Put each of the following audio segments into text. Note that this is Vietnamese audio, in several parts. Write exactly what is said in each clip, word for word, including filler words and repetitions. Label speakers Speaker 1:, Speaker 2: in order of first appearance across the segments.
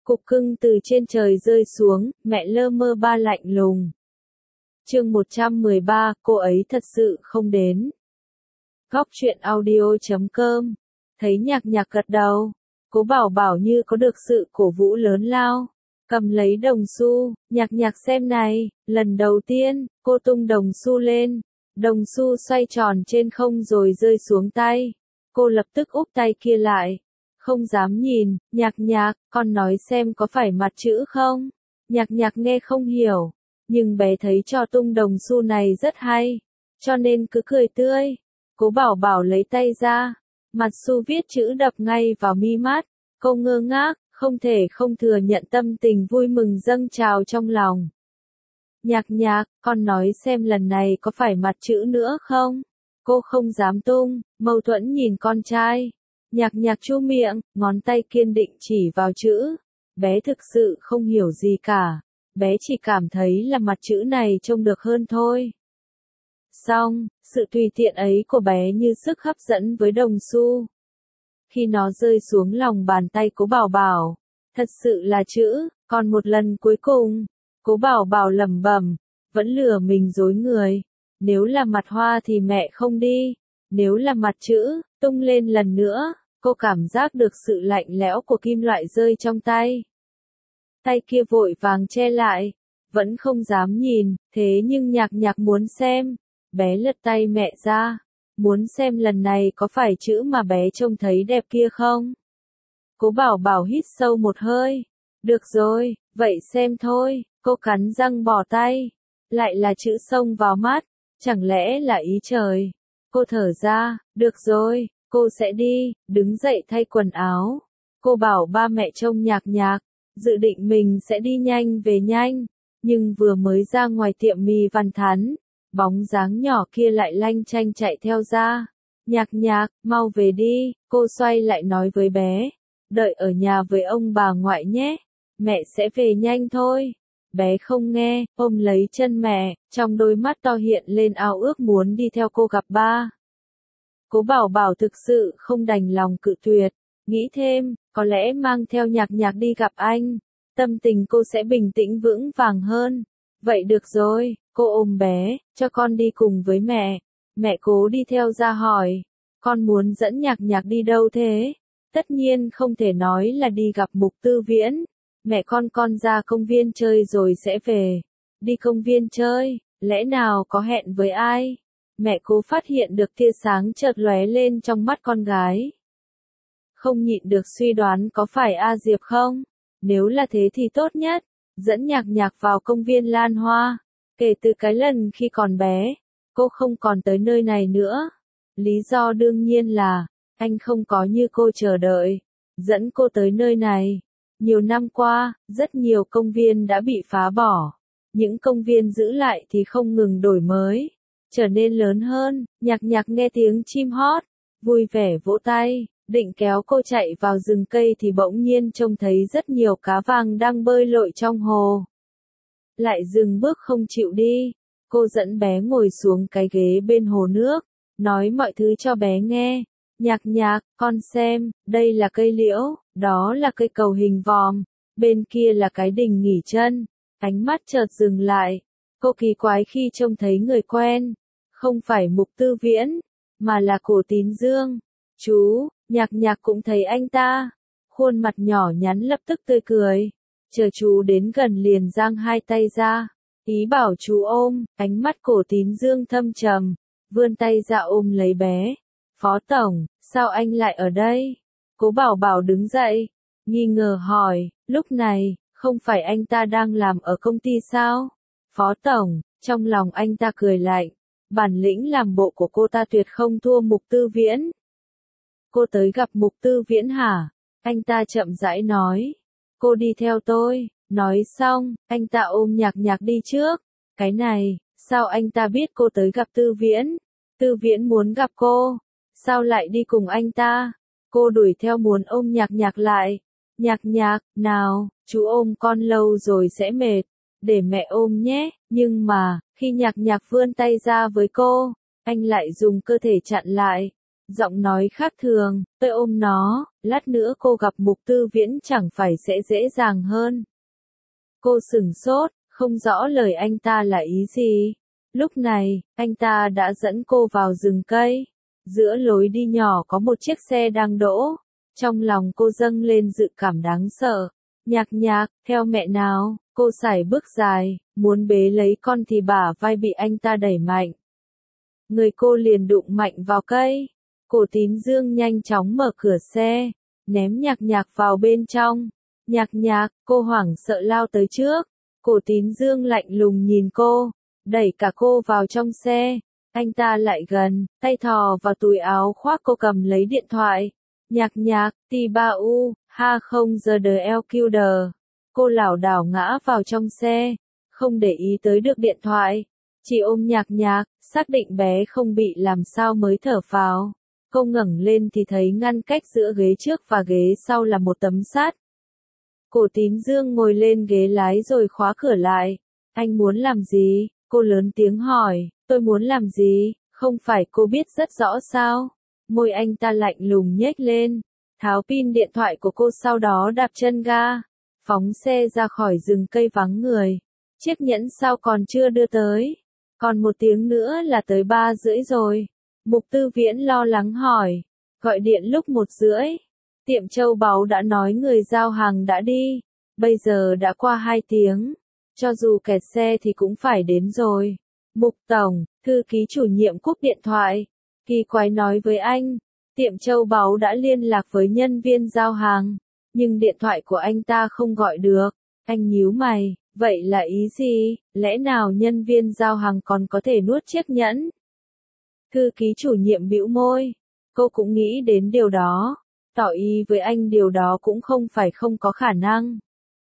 Speaker 1: Cục cưng từ trên trời rơi xuống, mẹ lơ mơ ba lạnh lùng. Chương một trăm mười ba, cô ấy thật sự không đến. Góc truyện audio chấm com. Thấy Nhạc Nhạc gật đầu, Cố Bảo Bảo như có được sự cổ vũ lớn lao. Cầm lấy đồng xu, Nhạc Nhạc xem này, lần đầu tiên, cô tung đồng xu lên. Đồng xu xoay tròn trên không rồi rơi xuống tay. Cô lập tức úp tay kia lại. Không dám nhìn, Nhạc Nhạc, con nói xem có phải mặt chữ không? Nhạc Nhạc nghe không hiểu, nhưng bé thấy trò tung đồng xu này rất hay, cho nên cứ cười tươi. Cố Bảo Bảo lấy tay ra, mặt xu viết chữ đập ngay vào mi mắt, cô ngơ ngác, không thể không thừa nhận tâm tình vui mừng dâng trào trong lòng. Nhạc Nhạc, con nói xem lần này có phải mặt chữ nữa không? Cô không dám tung, mâu thuẫn nhìn con trai. Nhạc Nhạc chu miệng, ngón tay kiên định chỉ vào chữ. Bé thực sự không hiểu gì cả. Bé chỉ cảm thấy là mặt chữ này trông được hơn thôi. Xong, sự tùy tiện ấy của bé như sức hấp dẫn với đồng xu. Khi nó rơi xuống lòng bàn tay Cố Bảo Bảo, thật sự là chữ, còn một lần cuối cùng. Cố Bảo Bảo lẩm bẩm, vẫn lừa mình dối người. Nếu là mặt hoa thì mẹ không đi. Nếu là mặt chữ, tung lên lần nữa. Cô cảm giác được sự lạnh lẽo của kim loại rơi trong tay. Tay kia vội vàng che lại, vẫn không dám nhìn, thế nhưng Nhạc Nhạc muốn xem. Bé lật tay mẹ ra, muốn xem lần này có phải chữ mà bé trông thấy đẹp kia không? Cố Bảo Bảo hít sâu một hơi. Được rồi, vậy xem thôi, cô cắn răng bỏ tay. Lại là chữ xông vào mắt, chẳng lẽ là ý trời? Cô thở ra, được rồi, cô sẽ đi, đứng dậy thay quần áo. Cô bảo ba mẹ trông Nhạc Nhạc, dự định mình sẽ đi nhanh về nhanh, nhưng vừa mới ra ngoài tiệm mì Văn Thắn, bóng dáng nhỏ kia lại lanh chanh chạy theo ra. Nhạc Nhạc, mau về đi, cô xoay lại nói với bé, đợi ở nhà với ông bà ngoại nhé, mẹ sẽ về nhanh thôi. Bé không nghe, ôm lấy chân mẹ, trong đôi mắt to hiện lên ao ước muốn đi theo cô gặp ba. Cố Bảo Bảo thực sự không đành lòng cự tuyệt, nghĩ thêm, có lẽ mang theo Nhạc Nhạc đi gặp anh, tâm tình cô sẽ bình tĩnh vững vàng hơn. Vậy được rồi, cô ôm bé, cho con đi cùng với mẹ. Mẹ Cố đi theo ra hỏi, con muốn dẫn Nhạc Nhạc đi đâu thế? Tất nhiên không thể nói là đi gặp Mục Tư Viễn. Mẹ con con ra công viên chơi rồi sẽ về. Đi công viên chơi, lẽ nào có hẹn với ai? Mẹ Cố phát hiện được tia sáng chợt lóe lên trong mắt con gái. Không nhịn được suy đoán có phải A Diệp không? Nếu là thế thì tốt nhất, dẫn Nhạc Nhạc vào công viên Lan Hoa. Kể từ cái lần khi còn bé, cô không còn tới nơi này nữa. Lý do đương nhiên là, anh không có như cô chờ đợi, dẫn cô tới nơi này. Nhiều năm qua, rất nhiều công viên đã bị phá bỏ. Những công viên giữ lại thì không ngừng đổi mới, trở nên lớn hơn. Nhạc Nhạc nghe tiếng chim hót, vui vẻ vỗ tay, định kéo cô chạy vào rừng cây thì bỗng nhiên trông thấy rất nhiều cá vàng đang bơi lội trong hồ. Lại dừng bước không chịu đi, cô dẫn bé ngồi xuống cái ghế bên hồ nước, nói mọi thứ cho bé nghe. Nhạc Nhạc, con xem, đây là cây liễu, đó là cây cầu hình vòm, bên kia là cái đình nghỉ chân. Ánh mắt chợt dừng lại, cô kỳ quái khi trông thấy người quen, không phải Mục Tư Viễn, mà là Cổ Tín Dương. Chú, Nhạc Nhạc cũng thấy anh ta, khuôn mặt nhỏ nhắn lập tức tươi cười, chờ chú đến gần liền giang hai tay ra, ý bảo chú ôm. Ánh mắt Cổ Tín Dương thâm trầm, vươn tay ra ôm lấy bé. Phó Tổng, sao anh lại ở đây? Cố Bảo Bảo đứng dậy, nghi ngờ hỏi, lúc này, không phải anh ta đang làm ở công ty sao? Phó Tổng, trong lòng anh ta cười lạnh, bản lĩnh làm bộ của cô ta tuyệt không thua Mục Tư Viễn. Cô tới gặp Mục Tư Viễn hả? Anh ta chậm rãi nói, cô đi theo tôi. Nói xong, anh ta ôm Nhạc Nhạc đi trước. Cái này, sao anh ta biết cô tới gặp Tư Viễn? Tư Viễn muốn gặp cô, sao lại đi cùng anh ta? Cô đuổi theo muốn ôm Nhạc Nhạc lại. Nhạc Nhạc, nào, chú ôm con lâu rồi sẽ mệt, để mẹ ôm nhé. Nhưng mà, khi Nhạc Nhạc vươn tay ra với cô, anh lại dùng cơ thể chặn lại. Giọng nói khác thường, tôi ôm nó, lát nữa cô gặp Mục Tư Viễn chẳng phải sẽ dễ dàng hơn. Cô sửng sốt, không rõ lời anh ta là ý gì. Lúc này, anh ta đã dẫn cô vào rừng cây. Giữa lối đi nhỏ có một chiếc xe đang đỗ. Trong lòng cô dâng lên dự cảm đáng sợ. Nhạc nhạc, theo mẹ nào, cô sải bước dài, muốn bế lấy con thì bả vai bị anh ta đẩy mạnh. Người cô liền đụng mạnh vào cây. Cổ Tín Dương nhanh chóng mở cửa xe, ném nhạc nhạc vào bên trong. Nhạc nhạc, cô hoảng sợ lao tới trước. Cổ Tín Dương lạnh lùng nhìn cô, đẩy cả cô vào trong xe. Anh ta lại gần, tay thò vào túi áo khoác cô cầm lấy điện thoại. Nhạc nhạc, T ba U, ha không giờ đờ eo kiu đờ. Cô lảo đảo ngã vào trong xe, không để ý tới được điện thoại. Chỉ ôm nhạc nhạc, xác định bé không bị làm sao mới thở phào. Cô ngẩng lên thì thấy ngăn cách giữa ghế trước và ghế sau là một tấm sắt. Cổ Tín Dương ngồi lên ghế lái rồi khóa cửa lại. Anh muốn làm gì? Cô lớn tiếng hỏi. Tôi muốn làm gì? Không phải cô biết rất rõ sao? Môi anh ta lạnh lùng nhếch lên, tháo pin điện thoại của cô sau đó đạp chân ga, phóng xe ra khỏi rừng cây vắng người. Chiếc nhẫn sao còn chưa đưa tới? Còn một tiếng nữa là tới ba rưỡi rồi. Mục Tư Viễn lo lắng hỏi. Gọi điện lúc một rưỡi. Tiệm châu báu đã nói người giao hàng đã đi. Bây giờ đã qua hai tiếng. Cho dù kẹt xe thì cũng phải đến rồi. Mục Tổng, thư ký chủ nhiệm cúp điện thoại. Kỳ quái nói với anh. Tiệm châu báu đã liên lạc với nhân viên giao hàng. Nhưng điện thoại của anh ta không gọi được. Anh nhíu mày. Vậy là ý gì? Lẽ nào nhân viên giao hàng còn có thể nuốt chiếc nhẫn? Thư ký chủ nhiệm bĩu môi. Cô cũng nghĩ đến điều đó. Tỏ ý với anh điều đó cũng không phải không có khả năng.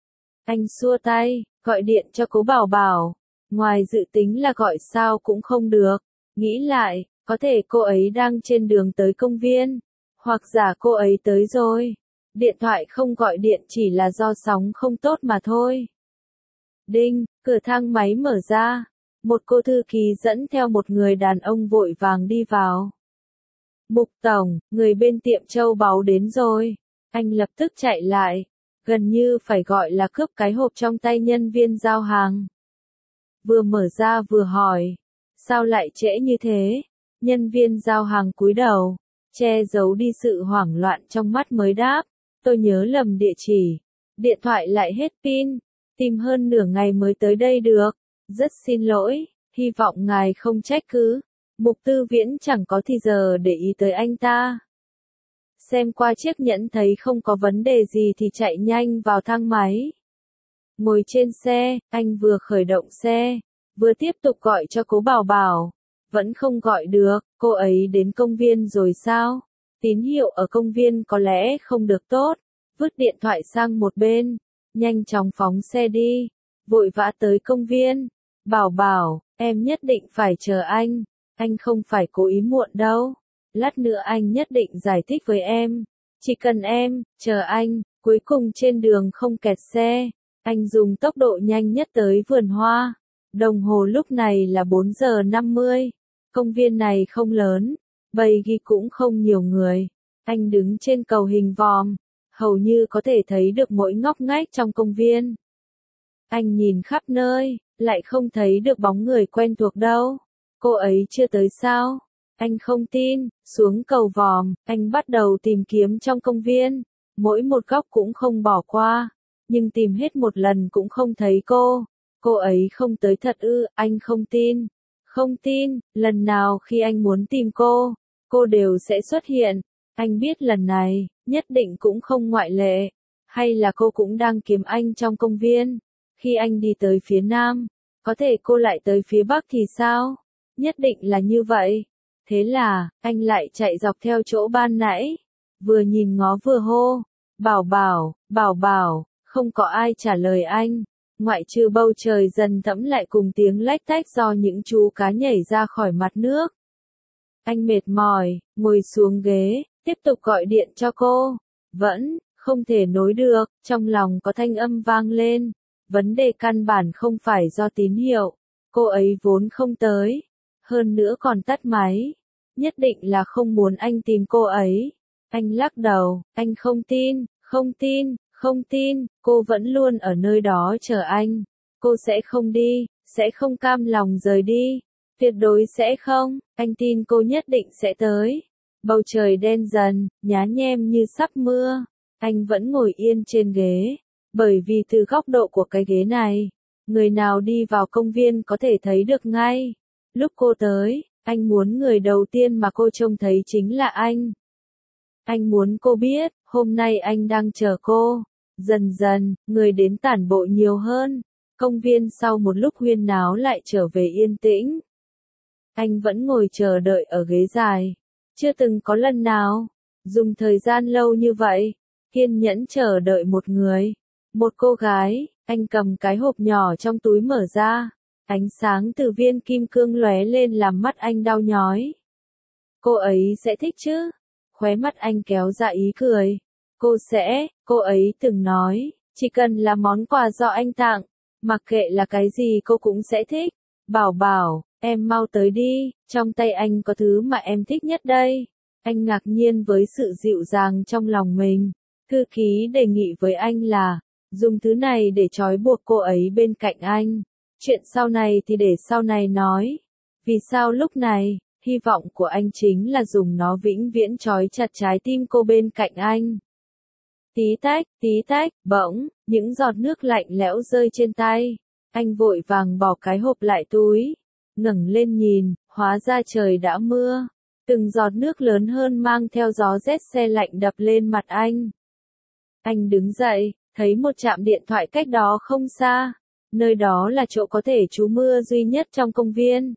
Speaker 1: Anh xua tay, gọi điện cho Cố Bảo Bảo. Ngoài dự tính là gọi sao cũng không được. Nghĩ lại, có thể cô ấy đang trên đường tới công viên. Hoặc giả cô ấy tới rồi. Điện thoại không gọi điện chỉ là do sóng không tốt mà thôi. Đinh, cửa thang máy mở ra. Một cô thư ký dẫn theo một người đàn ông vội vàng đi vào. Mục Tổng, người bên tiệm châu báu đến rồi. Anh lập tức chạy lại, gần như phải gọi là cướp cái hộp trong tay nhân viên giao hàng. Vừa mở ra vừa hỏi, sao lại trễ như thế? Nhân viên giao hàng cúi đầu, che giấu đi sự hoảng loạn trong mắt mới đáp, tôi nhớ lầm địa chỉ, điện thoại lại hết pin, tìm hơn nửa ngày mới tới đây được, rất xin lỗi, hy vọng ngài không trách cứ. Mục Tư Viễn chẳng có thì giờ để ý tới anh ta. Xem qua chiếc nhẫn thấy không có vấn đề gì thì chạy nhanh vào thang máy. Ngồi trên xe, anh vừa khởi động xe, vừa tiếp tục gọi cho Cố Bảo Bảo. Vẫn không gọi được, cô ấy đến công viên rồi sao? Tín hiệu ở công viên có lẽ không được tốt. Vứt điện thoại sang một bên, nhanh chóng phóng xe đi, vội vã tới công viên. Bảo Bảo, em nhất định phải chờ anh. Anh không phải cố ý muộn đâu. Lát nữa anh nhất định giải thích với em. Chỉ cần em, chờ anh. Cuối cùng trên đường không kẹt xe. Anh dùng tốc độ nhanh nhất tới vườn hoa. Đồng hồ lúc này là bốn giờ năm mươi. Công viên này không lớn. Bầy ghi cũng không nhiều người. Anh đứng trên cầu hình vòm. Hầu như có thể thấy được mỗi ngóc ngách trong công viên. Anh nhìn khắp nơi, lại không thấy được bóng người quen thuộc đâu. Cô ấy chưa tới sao? Anh không tin, xuống cầu vòm, anh bắt đầu tìm kiếm trong công viên. Mỗi một góc cũng không bỏ qua. Nhưng tìm hết một lần cũng không thấy cô. Cô ấy không tới thật ư, anh không tin. Không tin, lần nào khi anh muốn tìm cô, cô đều sẽ xuất hiện. Anh biết lần này, nhất định cũng không ngoại lệ. Hay là cô cũng đang kiếm anh trong công viên. Khi anh đi tới phía nam, có thể cô lại tới phía bắc thì sao? Nhất định là như vậy. Thế là, anh lại chạy dọc theo chỗ ban nãy. Vừa nhìn ngó vừa hô. Bảo Bảo, Bảo Bảo, không có ai trả lời anh. Ngoại trừ bầu trời dần thẫm lại cùng tiếng lách tách do những chú cá nhảy ra khỏi mặt nước. Anh mệt mỏi, ngồi xuống ghế, tiếp tục gọi điện cho cô. Vẫn, không thể nối được, trong lòng có thanh âm vang lên. Vấn đề căn bản không phải do tín hiệu. Cô ấy vốn không tới. Hơn nữa còn tắt máy. nhất định là không muốn anh tìm cô ấy. Anh lắc đầu, anh không tin, không tin, không tin, cô vẫn luôn ở nơi đó chờ anh. Cô sẽ không đi, sẽ không cam lòng rời đi. Tuyệt đối sẽ không, anh tin cô nhất định sẽ tới. Bầu trời đen dần, nhá nhem như sắp mưa. Anh vẫn ngồi yên trên ghế. Bởi vì từ góc độ của cái ghế này, người nào đi vào công viên có thể thấy được ngay. Lúc cô tới, anh muốn người đầu tiên mà cô trông thấy chính là anh. Anh muốn cô biết, hôm nay anh đang chờ cô. Dần dần, người đến tản bộ nhiều hơn. Công viên sau một lúc huyên náo lại trở về yên tĩnh. Anh vẫn ngồi chờ đợi ở ghế dài. Chưa từng có lần nào, dùng thời gian lâu như vậy, kiên nhẫn chờ đợi một người. Một cô gái, anh cầm cái hộp nhỏ trong túi mở ra. Ánh sáng từ viên kim cương lóe lên làm mắt anh đau nhói. Cô ấy sẽ thích chứ? Khóe mắt anh kéo ra ý cười. Cô sẽ, cô ấy từng nói, chỉ cần là món quà do anh tặng, mặc kệ là cái gì cô cũng sẽ thích. Bảo bảo, em mau tới đi, trong tay anh có thứ mà em thích nhất đây. Anh ngạc nhiên với sự dịu dàng trong lòng mình. Thư ký đề nghị với anh là, dùng thứ này để trói buộc cô ấy bên cạnh anh. Chuyện sau này thì để sau này nói. Vì sao lúc này, hy vọng của anh chính là dùng nó vĩnh viễn trói chặt trái tim cô bên cạnh anh. Tí tách, tí tách, bỗng, những giọt nước lạnh lẽo rơi trên tay. Anh vội vàng bỏ cái hộp lại túi. Ngẩng lên nhìn, hóa ra trời đã mưa. Từng giọt nước lớn hơn mang theo gió rét se lạnh đập lên mặt anh. Anh đứng dậy, thấy một trạm điện thoại cách đó không xa. Nơi đó là chỗ có thể trú mưa duy nhất trong công viên.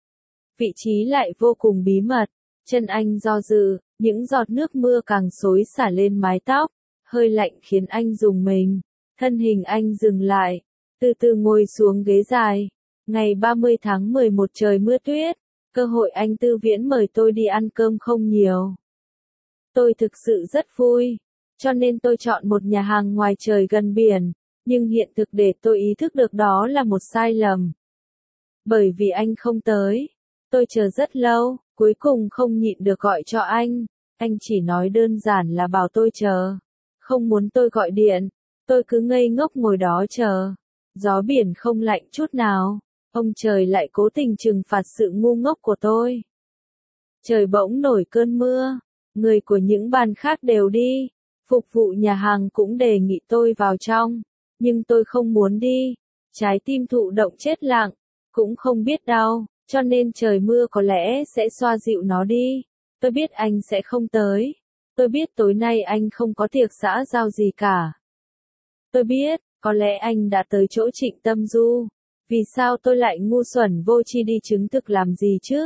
Speaker 1: Vị trí lại vô cùng bí mật. Chân anh do dự, những giọt nước mưa càng xối xả lên mái tóc. Hơi lạnh khiến anh rùng mình. Thân hình anh dừng lại, từ từ ngồi xuống ghế dài. Ngày ba mươi tháng mười một trời mưa tuyết. Cơ hội anh Tư Viễn mời tôi đi ăn cơm không nhiều. Tôi thực sự rất vui. Cho nên tôi chọn một nhà hàng ngoài trời gần biển. Nhưng hiện thực để tôi ý thức được đó là một sai lầm. Bởi vì anh không tới. Tôi chờ rất lâu, cuối cùng không nhịn được gọi cho anh. Anh chỉ nói đơn giản là bảo tôi chờ. Không muốn tôi gọi điện. Tôi cứ ngây ngốc ngồi đó chờ. Gió biển không lạnh chút nào. Ông trời lại cố tình trừng phạt sự ngu ngốc của tôi. Trời bỗng nổi cơn mưa. Người của những bàn khác đều đi. Phục vụ nhà hàng cũng đề nghị tôi vào trong. Nhưng tôi không muốn đi. Trái tim thụ động chết lặng. Cũng không biết đau. Cho nên trời mưa có lẽ sẽ xoa dịu nó đi. Tôi biết anh sẽ không tới. Tôi biết tối nay anh không có tiệc xã giao gì cả. Tôi biết, có lẽ anh đã tới chỗ Trịnh Tâm Du. Vì sao tôi lại ngu xuẩn vô tri đi chứng thực làm gì chứ?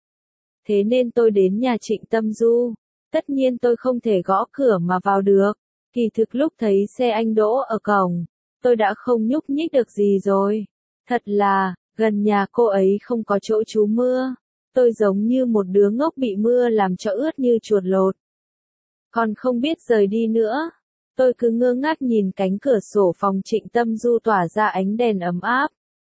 Speaker 1: Thế nên tôi đến nhà Trịnh Tâm Du. Tất nhiên tôi không thể gõ cửa mà vào được. Kỳ thực lúc thấy xe anh đỗ ở cổng, tôi đã không nhúc nhích được gì rồi. Thật là, gần nhà cô ấy không có chỗ trú mưa. Tôi giống như một đứa ngốc bị mưa làm cho ướt như chuột lột. Còn không biết rời đi nữa. Tôi cứ ngơ ngác nhìn cánh cửa sổ phòng Trịnh Tâm Du tỏa ra ánh đèn ấm áp.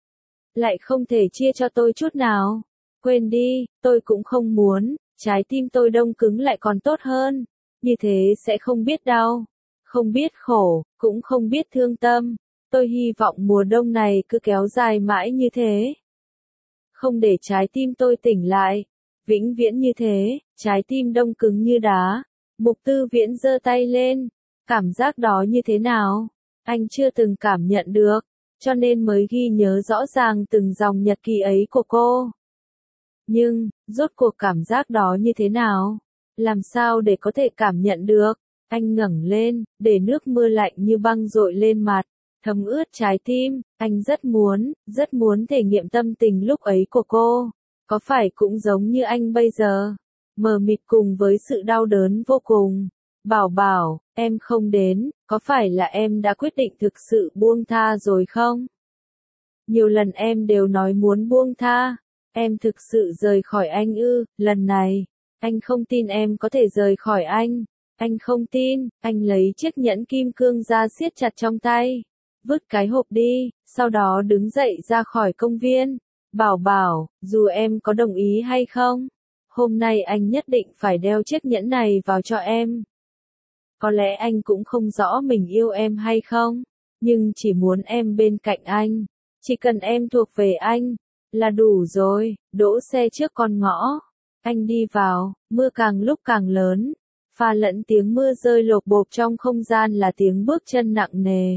Speaker 1: Lại không thể chia cho tôi chút nào. Quên đi, tôi cũng không muốn. Trái tim tôi đông cứng lại còn tốt hơn. Như thế sẽ không biết đau. Không biết khổ, cũng không biết thương tâm. Tôi hy vọng mùa đông này cứ kéo dài mãi như thế. Không để trái tim tôi tỉnh lại. Vĩnh viễn như thế, trái tim đông cứng như đá. Mục Tư Viễn giơ tay lên. Cảm giác đó như thế nào? Anh chưa từng cảm nhận được. Cho nên mới ghi nhớ rõ ràng từng dòng nhật ký ấy của cô. Nhưng, rốt cuộc cảm giác đó như thế nào? Làm sao để có thể cảm nhận được? Anh ngẩng lên, để nước mưa lạnh như băng dội lên mặt, thấm ướt trái tim. Anh rất muốn, rất muốn thể nghiệm tâm tình lúc ấy của cô. Có phải cũng giống như anh bây giờ? Mờ mịt cùng với sự đau đớn vô cùng. Bảo bảo, em không đến, có phải là em đã quyết định thực sự buông tha rồi không? Nhiều lần em đều nói muốn buông tha. Em thực sự rời khỏi anh ư? Lần này, anh không tin em có thể rời khỏi anh. Anh không tin. Anh lấy chiếc nhẫn kim cương ra siết chặt trong tay. Vứt cái hộp đi, sau đó đứng dậy ra khỏi công viên. Bảo bảo, dù em có đồng ý hay không, hôm nay anh nhất định phải đeo chiếc nhẫn này vào cho em. Có lẽ anh cũng không rõ mình yêu em hay không, nhưng chỉ muốn em bên cạnh anh, chỉ cần em thuộc về anh, là đủ rồi. Đỗ xe trước con ngõ, anh đi vào, mưa càng lúc càng lớn, pha lẫn tiếng mưa rơi lộp bộp trong không gian là tiếng bước chân nặng nề.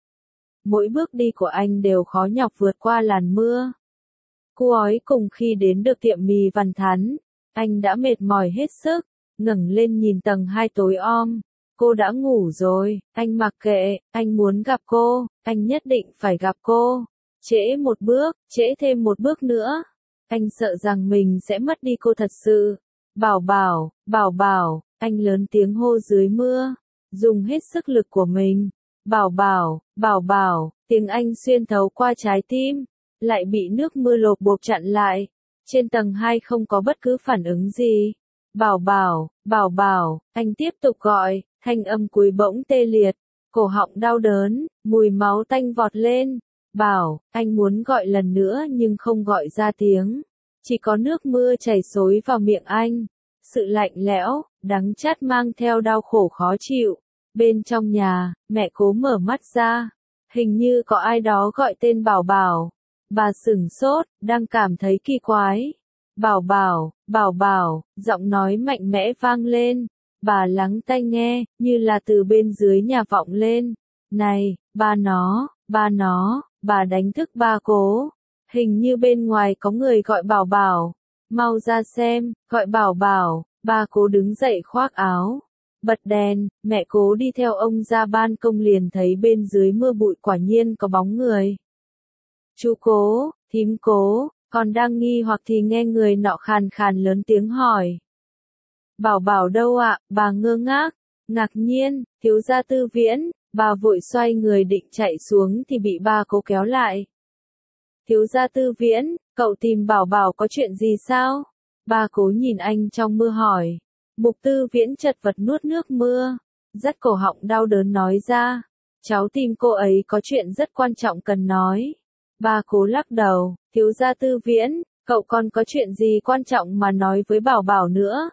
Speaker 1: Mỗi bước đi của anh đều khó nhọc vượt qua làn mưa. Cô ói cùng khi đến được tiệm mì Văn Thắn, anh đã mệt mỏi hết sức, ngẩng lên nhìn tầng hai tối om. Cô đã ngủ rồi, anh mặc kệ, anh muốn gặp cô, anh nhất định phải gặp cô. Trễ một bước, trễ thêm một bước nữa. Anh sợ rằng mình sẽ mất đi cô thật sự. Bảo Bảo, Bảo Bảo, anh lớn tiếng hô dưới mưa, dùng hết sức lực của mình. Bảo Bảo, Bảo Bảo, tiếng anh xuyên thấu qua trái tim, lại bị nước mưa lộp bộp chặn lại. Trên tầng hai không có bất cứ phản ứng gì. Bảo Bảo, Bảo Bảo, anh tiếp tục gọi, thanh âm cuối bỗng tê liệt, cổ họng đau đớn, mùi máu tanh vọt lên. Bảo, anh muốn gọi lần nữa nhưng không gọi ra tiếng. Chỉ có nước mưa chảy xối vào miệng anh. Sự lạnh lẽo, đắng chát mang theo đau khổ khó chịu. Bên trong nhà, mẹ Cố mở mắt ra. Hình như có ai đó gọi tên Bảo Bảo. Bà sửng sốt, đang cảm thấy kỳ quái. Bảo Bảo, Bảo Bảo, giọng nói mạnh mẽ vang lên. Bà lắng tai nghe, như là từ bên dưới nhà vọng lên. Này, ba nó, ba nó, bà đánh thức ba Cố. Hình như bên ngoài có người gọi Bảo Bảo. Mau ra xem, gọi Bảo Bảo. Ba Cố đứng dậy khoác áo, bật đèn, mẹ Cố đi theo ông ra ban công liền thấy bên dưới mưa bụi quả nhiên có bóng người. Chú Cố, thím Cố, còn đang nghi hoặc thì nghe người nọ khàn khàn lớn tiếng hỏi. Bảo Bảo đâu ạ? Bà ngơ ngác, ngạc nhiên, thiếu gia Tư Viễn. Bà vội xoay người định chạy xuống thì bị ba Cố kéo lại. Thiếu gia Tư Viễn, cậu tìm Bảo Bảo có chuyện gì sao? Ba Cố nhìn anh trong mưa hỏi. Mục Tư Viễn chật vật nuốt nước mưa, rất cổ họng đau đớn nói ra. Cháu tìm cô ấy có chuyện rất quan trọng cần nói. Ba Cố lắc đầu, thiếu gia Tư Viễn, cậu còn có chuyện gì quan trọng mà nói với Bảo Bảo nữa?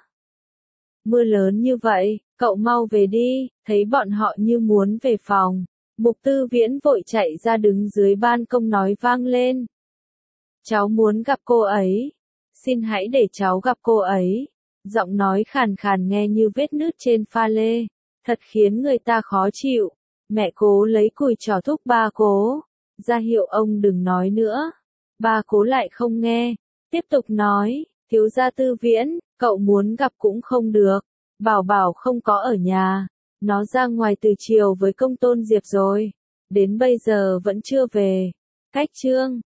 Speaker 1: Mưa lớn như vậy, cậu mau về đi. Thấy bọn họ như muốn về phòng, Mục Tư Viễn vội chạy ra đứng dưới ban công nói vang lên. Cháu muốn gặp cô ấy. Xin hãy để cháu gặp cô ấy. Giọng nói khàn khàn nghe như vết nứt trên pha lê, thật khiến người ta khó chịu. Mẹ Cố lấy cùi trò thúc ba Cố, ra hiệu ông đừng nói nữa. Ba Cố lại không nghe, tiếp tục nói, thiếu gia Tư Viễn, cậu muốn gặp cũng không được. Bảo Bảo không có ở nhà, nó ra ngoài từ chiều với công tôn Diệp rồi, đến bây giờ vẫn chưa về. Cách chương